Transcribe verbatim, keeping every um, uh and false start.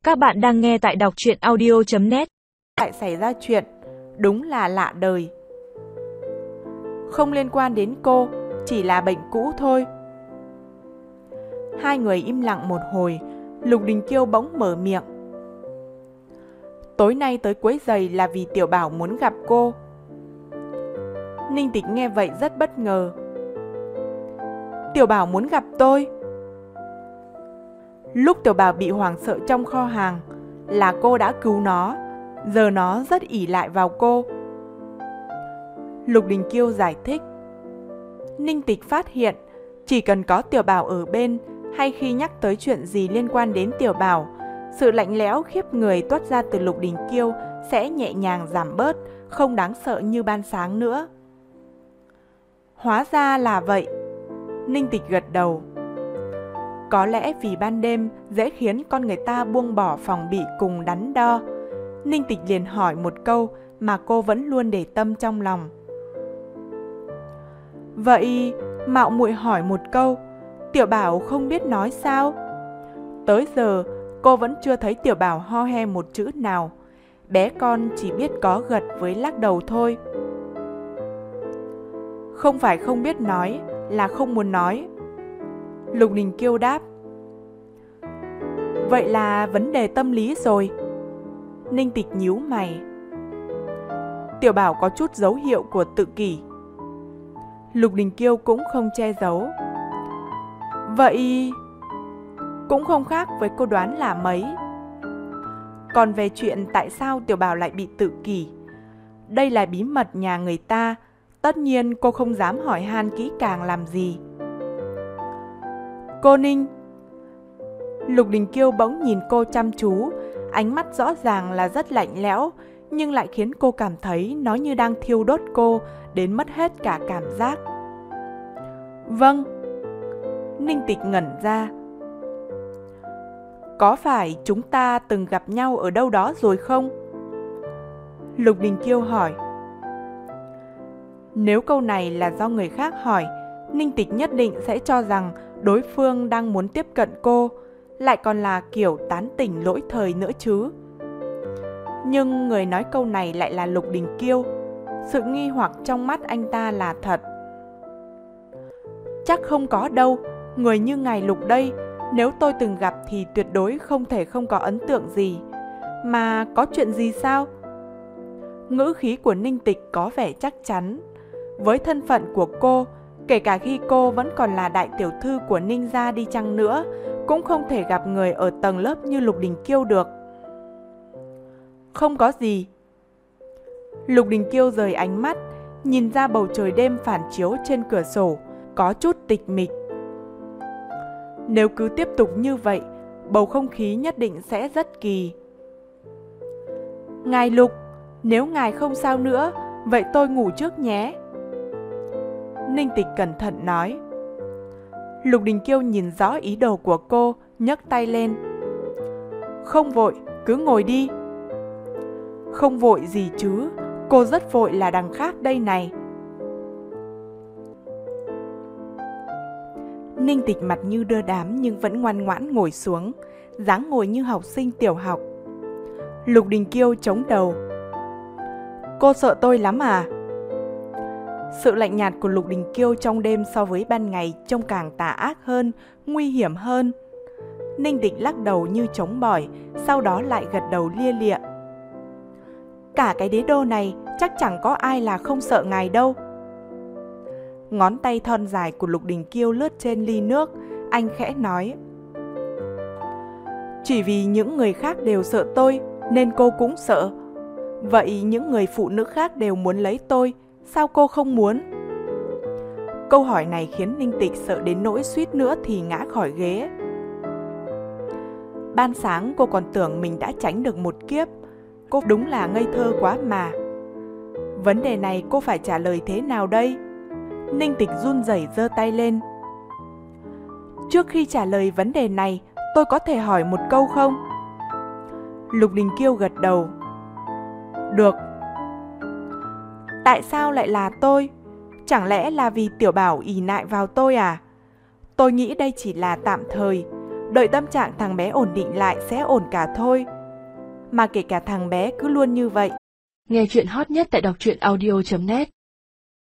Các bạn đang nghe tại đọc truyện audio chấm net. Lại xảy ra chuyện, đúng là lạ đời. Không liên quan đến cô, chỉ là bệnh cũ thôi. Hai người im lặng một hồi, Lục Đình Kiêu bỗng mở miệng. Tối nay tới quấy giày là vì Tiểu Bảo muốn gặp cô. Ninh Tịch nghe vậy rất bất ngờ. Tiểu Bảo muốn gặp tôi? Lúc Tiểu Bảo bị hoảng sợ trong kho hàng, là cô đã cứu nó, giờ nó rất ỷ lại vào cô. Lục Đình Kiêu giải thích. Ninh Tịch phát hiện, chỉ cần có Tiểu Bảo ở bên, hay khi nhắc tới chuyện gì liên quan đến Tiểu Bảo, sự lạnh lẽo khiếp người toát ra từ Lục Đình Kiêu sẽ nhẹ nhàng giảm bớt, không đáng sợ như ban sáng nữa. Hóa ra là vậy. Ninh Tịch gật đầu. Có lẽ vì ban đêm dễ khiến con người ta buông bỏ phòng bị cùng đắn đo. Ninh Tịch liền hỏi một câu mà cô vẫn luôn để tâm trong lòng. Vậy mạo muội hỏi một câu, Tiểu Bảo không biết nói sao? Tới giờ cô vẫn chưa thấy Tiểu Bảo ho he một chữ nào. Bé con chỉ biết có gật với lắc đầu thôi. Không phải không biết nói, là không muốn nói. Lục Đình Kiêu đáp. Vậy là vấn đề tâm lý rồi. Ninh Tịch nhíu mày. Tiểu Bảo có chút dấu hiệu của tự kỷ. Lục Đình Kiêu cũng không che giấu. Vậy cũng không khác với cô đoán là mấy. Còn về chuyện tại sao Tiểu Bảo lại bị tự kỷ, đây là bí mật nhà người ta. Tất nhiên cô không dám hỏi han kỹ càng làm gì. Cô Ninh. Lục Đình Kiêu bỗng nhìn cô chăm chú, ánh mắt rõ ràng là rất lạnh lẽo, nhưng lại khiến cô cảm thấy nó như đang thiêu đốt cô đến mất hết cả cảm giác. Vâng. Ninh Tịch ngẩn ra. Có phải chúng ta từng gặp nhau ở đâu đó rồi không? Lục Đình Kiêu hỏi. Nếu câu này là do người khác hỏi, Ninh Tịch nhất định sẽ cho rằng đối phương đang muốn tiếp cận cô, lại còn là kiểu tán tỉnh lỗi thời nữa chứ. Nhưng người nói câu này lại là Lục Đình Kiêu. Sự nghi hoặc trong mắt anh ta là thật. Chắc không có đâu, người như ngài Lục đây, nếu tôi từng gặp thì tuyệt đối không thể không có ấn tượng gì. Mà có chuyện gì sao? Ngữ khí của Ninh Tịch có vẻ chắc chắn. Với thân phận của cô, kể cả khi cô vẫn còn là đại tiểu thư của Ninh gia đi chăng nữa, cũng không thể gặp người ở tầng lớp như Lục Đình Kiêu được. Không có gì. Lục Đình Kiêu rời ánh mắt, nhìn ra bầu trời đêm phản chiếu trên cửa sổ, có chút tịch mịch. Nếu cứ tiếp tục như vậy, bầu không khí nhất định sẽ rất kỳ. Ngài Lục, nếu ngài không sao nữa, vậy tôi ngủ trước nhé. Ninh Tịch cẩn thận nói. Lục Đình Kiêu nhìn rõ ý đồ của cô, nhấc tay lên. Không vội, cứ ngồi đi. Không vội gì chứ, cô rất vội là đằng khác đây này. Ninh Tịch mặt như đưa đám nhưng vẫn ngoan ngoãn ngồi xuống, dáng ngồi như học sinh tiểu học. Lục Đình Kiêu chống đầu. Cô sợ tôi lắm à? Sự lạnh nhạt của Lục Đình Kiêu trong đêm so với ban ngày trông càng tà ác hơn, nguy hiểm hơn. Ninh Tịch lắc đầu như chống bỏi, sau đó lại gật đầu lia lịa. Cả cái đế đô này chắc chẳng có ai là không sợ ngài đâu. Ngón tay thon dài của Lục Đình Kiêu lướt trên ly nước, anh khẽ nói. Chỉ vì những người khác đều sợ tôi, nên cô cũng sợ. Vậy những người phụ nữ khác đều muốn lấy tôi, sao cô không muốn? Câu hỏi này khiến Ninh Tịch sợ đến nỗi suýt nữa thì ngã khỏi ghế. Ban sáng cô còn tưởng mình đã tránh được một kiếp. Cô đúng là ngây thơ quá mà. Vấn đề này cô phải trả lời thế nào đây? Ninh Tịch run rẩy giơ tay lên. Trước khi trả lời vấn đề này, tôi có thể hỏi một câu không? Lục Đình Kiêu gật đầu. Được. Tại sao lại là tôi? Chẳng lẽ là vì Tiểu Bảo ỷ lại vào tôi à? Tôi nghĩ đây chỉ là tạm thời. Đợi tâm trạng thằng bé ổn định lại sẽ ổn cả thôi. Mà kể cả thằng bé cứ luôn như vậy. Nghe chuyện hot nhất tại đọc truyện audio chấm net